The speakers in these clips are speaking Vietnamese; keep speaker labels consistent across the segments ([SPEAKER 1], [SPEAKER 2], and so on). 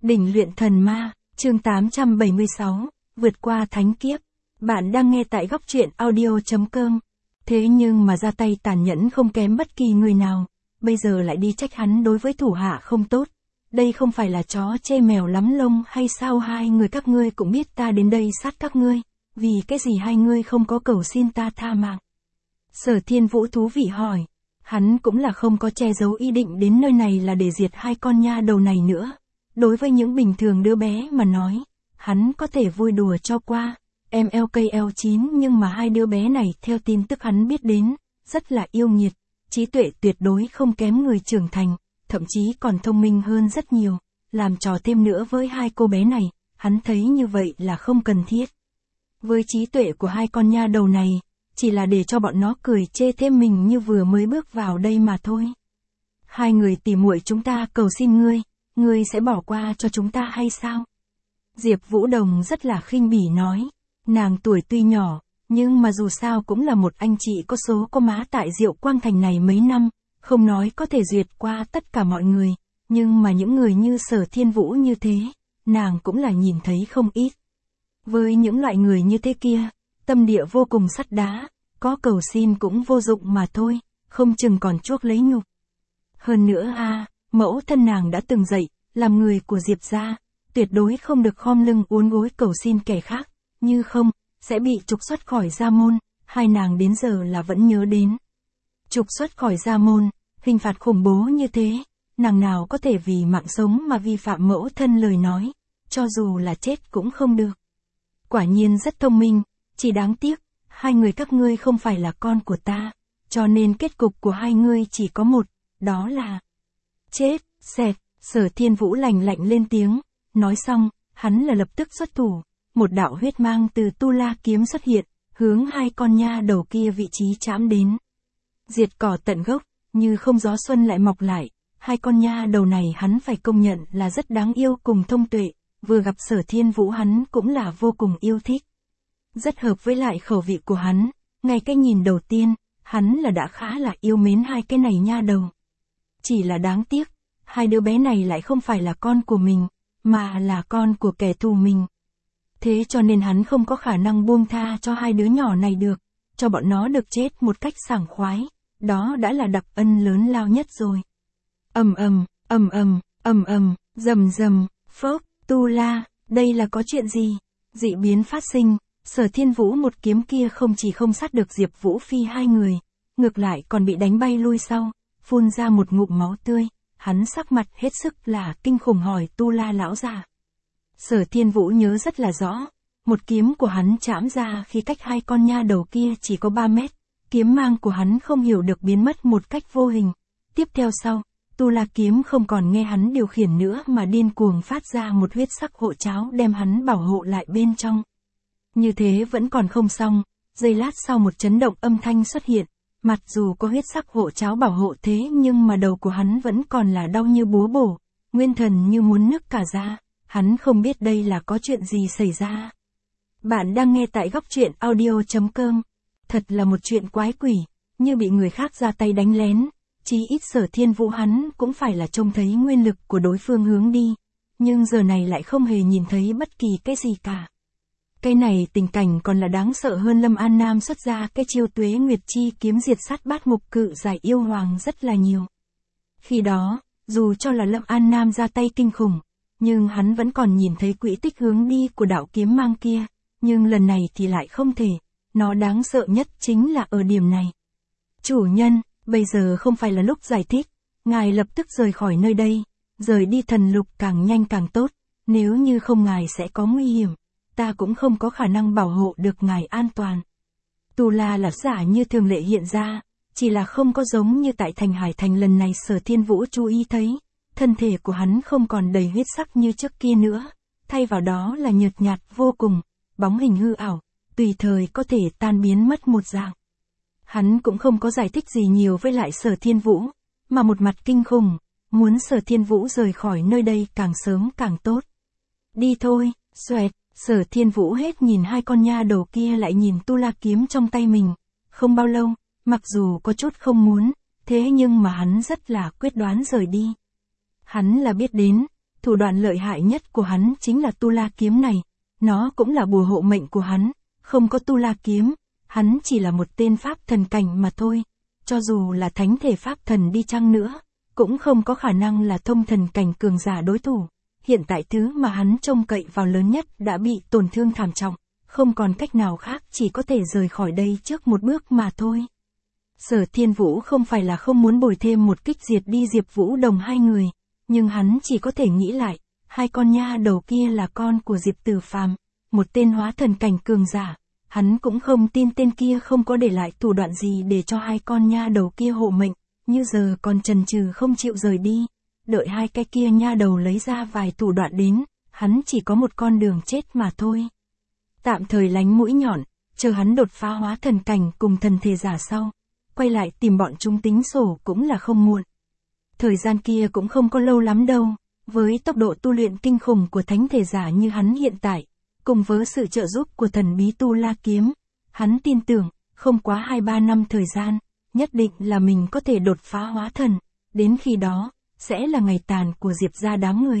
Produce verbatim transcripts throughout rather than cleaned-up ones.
[SPEAKER 1] Đỉnh luyện thần ma, chương tám trăm bảy mươi sáu, vượt qua thánh kiếp. Bạn đang nghe tại góc truyện audio chấm com. Thế nhưng mà ra tay tàn nhẫn không kém bất kỳ người nào, bây giờ lại đi trách hắn đối với thủ hạ không tốt. Đây không phải là chó chê mèo lắm lông hay sao? Hai người các ngươi cũng biết ta đến đây sát các ngươi, vì cái gì hai ngươi không có cầu xin ta tha mạng? Sở Thiên Vũ thú vị hỏi. Hắn cũng là không có che giấu ý định đến nơi này là để diệt hai con nha đầu này nữa. Đối với những bình thường đứa bé mà nói, hắn có thể vui đùa cho qua, em lờ ca lờ chín, nhưng mà hai đứa bé này theo tin tức hắn biết đến, rất là yêu nghiệt, trí tuệ tuyệt đối không kém người trưởng thành, thậm chí còn thông minh hơn rất nhiều, làm trò thêm nữa với hai cô bé này, hắn thấy như vậy là không cần thiết. Với trí tuệ của hai con nha đầu này, chỉ là để cho bọn nó cười chê thêm mình như vừa mới bước vào đây mà thôi. Hai người tỉ muội chúng ta cầu xin ngươi, ngươi sẽ bỏ qua cho chúng ta hay sao? Diệp Vũ Đồng rất là khinh bỉ nói, nàng tuổi tuy nhỏ, nhưng mà dù sao cũng là một anh chị có số có má tại Diệu Quang Thành này mấy năm, không nói có thể duyệt qua tất cả mọi người, nhưng mà những người như Sở Thiên Vũ như thế, nàng cũng là nhìn thấy không ít. Với những loại người như thế kia, tâm địa vô cùng sắt đá, có cầu xin cũng vô dụng mà thôi, không chừng còn chuốc lấy nhục. Hơn nữa a, mẫu thân nàng đã từng dạy, làm người của Diệp gia, tuyệt đối không được khom lưng uốn gối cầu xin kẻ khác, như không, sẽ bị trục xuất khỏi gia môn, hai nàng đến giờ là vẫn nhớ đến. Trục xuất khỏi gia môn, hình phạt khủng bố như thế, nàng nào có thể vì mạng sống mà vi phạm mẫu thân lời nói, cho dù là chết cũng không được. Quả nhiên rất thông minh, chỉ đáng tiếc, hai người các ngươi không phải là con của ta, cho nên kết cục của hai ngươi chỉ có một, đó là chết. Xẹt, Sở Thiên Vũ lạnh lạnh lên tiếng, nói xong, hắn là lập tức xuất thủ, một đạo huyết mang từ Tu La kiếm xuất hiện, hướng hai con nha đầu kia vị trí chạm đến. Diệt cỏ tận gốc, như không gió xuân lại mọc lại, hai con nha đầu này hắn phải công nhận là rất đáng yêu cùng thông tuệ, vừa gặp Sở Thiên Vũ hắn cũng là vô cùng yêu thích. Rất hợp với lại khẩu vị của hắn, ngay cái nhìn đầu tiên, hắn là đã khá là yêu mến hai cái này nha đầu. Chỉ là đáng tiếc, hai đứa bé này lại không phải là con của mình, mà là con của kẻ thù mình. Thế cho nên hắn không có khả năng buông tha cho hai đứa nhỏ này được, cho bọn nó được chết một cách sảng khoái, đó đã là đặc ân lớn lao nhất rồi. Ầm ầm, ầm ầm, ầm ầm, rầm rầm, phốc, Tu La, đây là có chuyện gì? Dị biến phát sinh, Sở Thiên Vũ một kiếm kia không chỉ không sát được Diệp Vũ Phi hai người, ngược lại còn bị đánh bay lui sau, phun ra một ngụm máu tươi. Hắn sắc mặt hết sức là kinh khủng hỏi Tu La lão già. Sở Thiên Vũ nhớ rất là rõ, một kiếm của hắn chạm ra khi cách hai con nha đầu kia chỉ có ba mét, kiếm mang của hắn không hiểu được biến mất một cách vô hình. Tiếp theo sau, Tu La kiếm không còn nghe hắn điều khiển nữa mà điên cuồng phát ra một huyết sắc hộ cháo đem hắn bảo hộ lại bên trong. Như thế vẫn còn không xong, giây lát sau một chấn động âm thanh xuất hiện. Mặc dù có huyết sắc hộ cháo bảo hộ thế nhưng mà đầu của hắn vẫn còn là đau như búa bổ, nguyên thần như muốn nứt cả ra, hắn không biết đây là có chuyện gì xảy ra. Bạn đang nghe tại góc truyện audio chấm com. Thật là một chuyện quái quỷ, như bị người khác ra tay đánh lén, chí ít Sở Thiên Vũ hắn cũng phải là trông thấy nguyên lực của đối phương hướng đi, nhưng giờ này lại không hề nhìn thấy bất kỳ cái gì cả. Cái này tình cảnh còn là đáng sợ hơn Lâm An Nam xuất ra cái chiêu Tuế Nguyệt Chi kiếm diệt sát bát ngục cự giải yêu hoàng rất là nhiều. Khi đó, dù cho là Lâm An Nam ra tay kinh khủng, nhưng hắn vẫn còn nhìn thấy quỹ tích hướng đi của đạo kiếm mang kia, nhưng lần này thì lại không thể, nó đáng sợ nhất chính là ở điểm này. Chủ nhân, bây giờ không phải là lúc giải thích, ngài lập tức rời khỏi nơi đây, rời đi thần lục càng nhanh càng tốt, nếu như không ngài sẽ có nguy hiểm. Ta cũng không có khả năng bảo hộ được ngài an toàn. Tu La là giả như thường lệ hiện ra, chỉ là không có giống như tại thành Hải Thành lần này Sở Thiên Vũ chú ý thấy, thân thể của hắn không còn đầy huyết sắc như trước kia nữa, thay vào đó là nhợt nhạt vô cùng, bóng hình hư ảo, tùy thời có thể tan biến mất một dạng. Hắn cũng không có giải thích gì nhiều với lại Sở Thiên Vũ, mà một mặt kinh khủng, muốn Sở Thiên Vũ rời khỏi nơi đây càng sớm càng tốt. Đi thôi, xoẹt. Sở Thiên Vũ hết nhìn hai con nha đầu kia lại nhìn Tu La kiếm trong tay mình, không bao lâu, mặc dù có chút không muốn, thế nhưng mà hắn rất là quyết đoán rời đi. Hắn là biết đến, Thủ đoạn lợi hại nhất của hắn chính là tu la kiếm này, nó cũng là bùa hộ mệnh của hắn, không có tu la kiếm, hắn chỉ là một tên pháp thần cảnh mà thôi, cho dù là thánh thể pháp thần đi chăng nữa, cũng không có khả năng là thông thần cảnh cường giả đối thủ. Hiện tại thứ mà hắn trông cậy vào lớn nhất đã bị tổn thương thảm trọng, không còn cách nào khác chỉ có thể rời khỏi đây trước một bước mà thôi. Sở Thiên Vũ không phải là không muốn bồi thêm một kích diệt đi Diệp Vũ Đồng hai người, nhưng hắn chỉ có thể nghĩ lại, hai con nha đầu kia là con của Diệp Tử Phàm, một tên hóa thần cảnh cường giả, hắn cũng không tin tên kia không có để lại thủ đoạn gì để cho hai con nha đầu kia hộ mệnh, như giờ còn chần chừ không chịu rời đi, đợi hai cái kia nha đầu lấy ra vài thủ đoạn đến, hắn chỉ có một con đường chết mà thôi. Tạm thời lánh mũi nhọn, chờ hắn đột phá hóa thần cảnh cùng thần thể giả sau, quay lại tìm bọn chúng tính sổ cũng là không muộn. Thời gian kia cũng không có lâu lắm đâu, với tốc độ tu luyện kinh khủng của thánh thể giả như hắn hiện tại, cùng với sự trợ giúp của thần bí tu la kiếm, hắn tin tưởng, không quá hai ba năm thời gian, nhất định là mình có thể đột phá hóa thần, đến khi đó, sẽ là ngày tàn của Diệp gia đám người.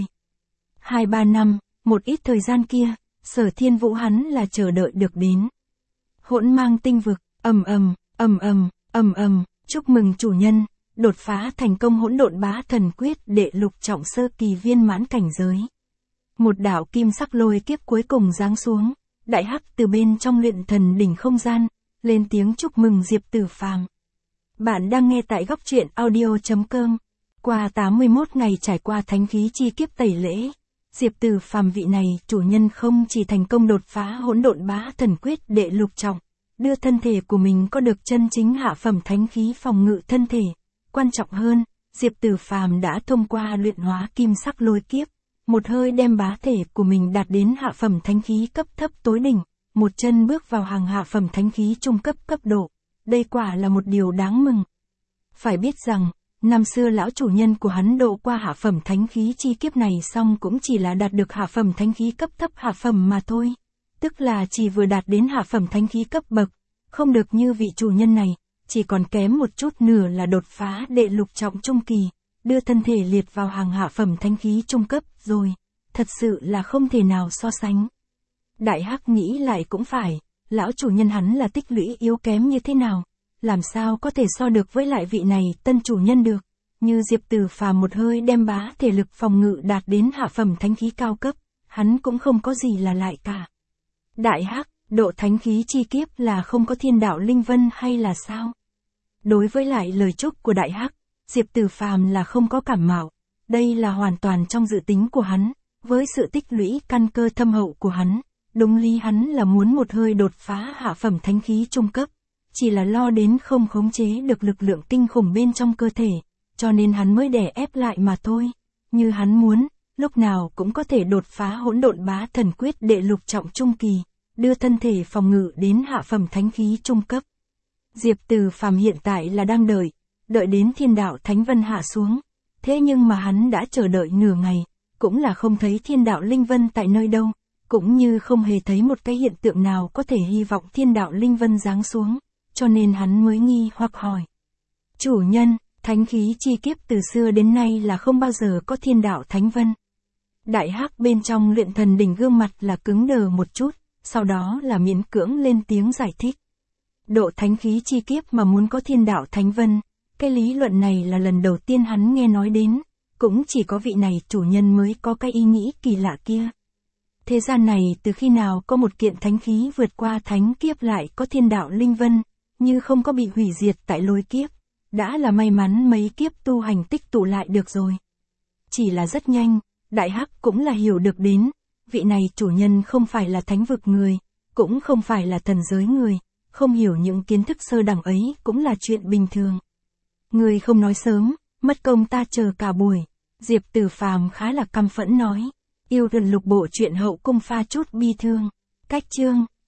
[SPEAKER 1] Hai ba năm, một ít thời gian kia, Sở Thiên Vũ hắn là chờ đợi được đến. Hỗn mang tinh vực, ầm ầm, ầm ầm, ầm ầm, chúc mừng chủ nhân, đột phá thành công hỗn độn bá thần quyết đệ lục trọng sơ kỳ viên mãn cảnh giới. Một đạo kim sắc lôi kiếp cuối cùng giáng xuống, đại hắc từ bên trong luyện thần đỉnh không gian, lên tiếng chúc mừng Diệp Tử Phàm. Bạn đang nghe tại góc truyện audio chấm com. Qua tám mươi mốt ngày trải qua thánh khí chi kiếp tẩy lễ, Diệp Tử Phàm vị này chủ nhân không chỉ thành công đột phá hỗn độn bá thần quyết đệ lục trọng, đưa thân thể của mình có được chân chính hạ phẩm thánh khí phòng ngự thân thể. Quan trọng hơn, Diệp Tử Phàm đã thông qua luyện hóa kim sắc lôi kiếp, một hơi đem bá thể của mình đạt đến hạ phẩm thánh khí cấp thấp tối đỉnh, một chân bước vào hàng hạ phẩm thánh khí trung cấp cấp độ. Đây quả là một điều đáng mừng. Phải biết rằng, năm xưa lão chủ nhân của hắn độ qua hạ phẩm thánh khí chi kiếp này xong cũng chỉ là đạt được hạ phẩm thánh khí cấp thấp hạ phẩm mà thôi. Tức là chỉ vừa đạt đến hạ phẩm thánh khí cấp bậc, không được như vị chủ nhân này, chỉ còn kém một chút nửa là đột phá đệ lục trọng trung kỳ, đưa thân thể liệt vào hàng hạ phẩm thánh khí trung cấp rồi, thật sự là không thể nào so sánh. Đại Hắc nghĩ lại cũng phải, lão chủ nhân hắn là tích lũy yếu kém như thế nào, làm sao có thể so được với lại vị này tân chủ nhân được, như Diệp Tử Phàm một hơi đem bá thể lực phòng ngự đạt đến hạ phẩm thánh khí cao cấp, hắn cũng không có gì là lại cả. Đại Hắc, độ thánh khí chi kiếp là không có thiên đạo linh vân hay là sao? Đối với lại lời chúc của Đại Hắc, Diệp Tử Phàm là không có cảm mạo, đây là hoàn toàn trong dự tính của hắn, với sự tích lũy căn cơ thâm hậu của hắn, đúng lý hắn là muốn một hơi đột phá hạ phẩm thánh khí trung cấp, chỉ là lo đến không khống chế được lực lượng kinh khủng bên trong cơ thể, cho nên hắn mới đè ép lại mà thôi, như hắn muốn, lúc nào cũng có thể đột phá hỗn độn bá thần quyết đệ lục trọng trung kỳ, đưa thân thể phòng ngự đến hạ phẩm thánh khí trung cấp. Diệp Tử Phàm hiện tại là đang đợi, đợi đến thiên đạo thánh vân hạ xuống, thế nhưng mà hắn đã chờ đợi nửa ngày, cũng là không thấy thiên đạo linh vân tại nơi đâu, cũng như không hề thấy một cái hiện tượng nào có thể hy vọng thiên đạo linh vân giáng xuống, cho nên hắn mới nghi hoặc hỏi. Chủ nhân, thánh khí chi kiếp từ xưa đến nay là không bao giờ có thiên đạo thánh vân. Đại Hắc bên trong luyện thần đỉnh gương mặt là cứng đờ một chút, sau đó là miễn cưỡng lên tiếng giải thích. Độ thánh khí chi kiếp mà muốn có thiên đạo thánh vân, cái lý luận này là lần đầu tiên hắn nghe nói đến, cũng chỉ có vị này chủ nhân mới có cái ý nghĩ kỳ lạ kia. Thế gian này từ khi nào có một kiện thánh khí vượt qua thánh kiếp lại có thiên đạo linh vân, như không có bị hủy diệt tại lôi kiếp, đã là may mắn mấy kiếp tu hành tích tụ lại được rồi. Chỉ là rất nhanh, Đại Hắc cũng là hiểu được đến, vị này chủ nhân không phải là thánh vực người, cũng không phải là thần giới người, không hiểu những kiến thức sơ đẳng ấy cũng là chuyện bình thường. Người không nói sớm, mất công ta chờ cả buổi, Diệp Tử Phàm khá là căm phẫn nói, yêu gần lục bộ truyện hậu cung pha chút bi thương, cách chương.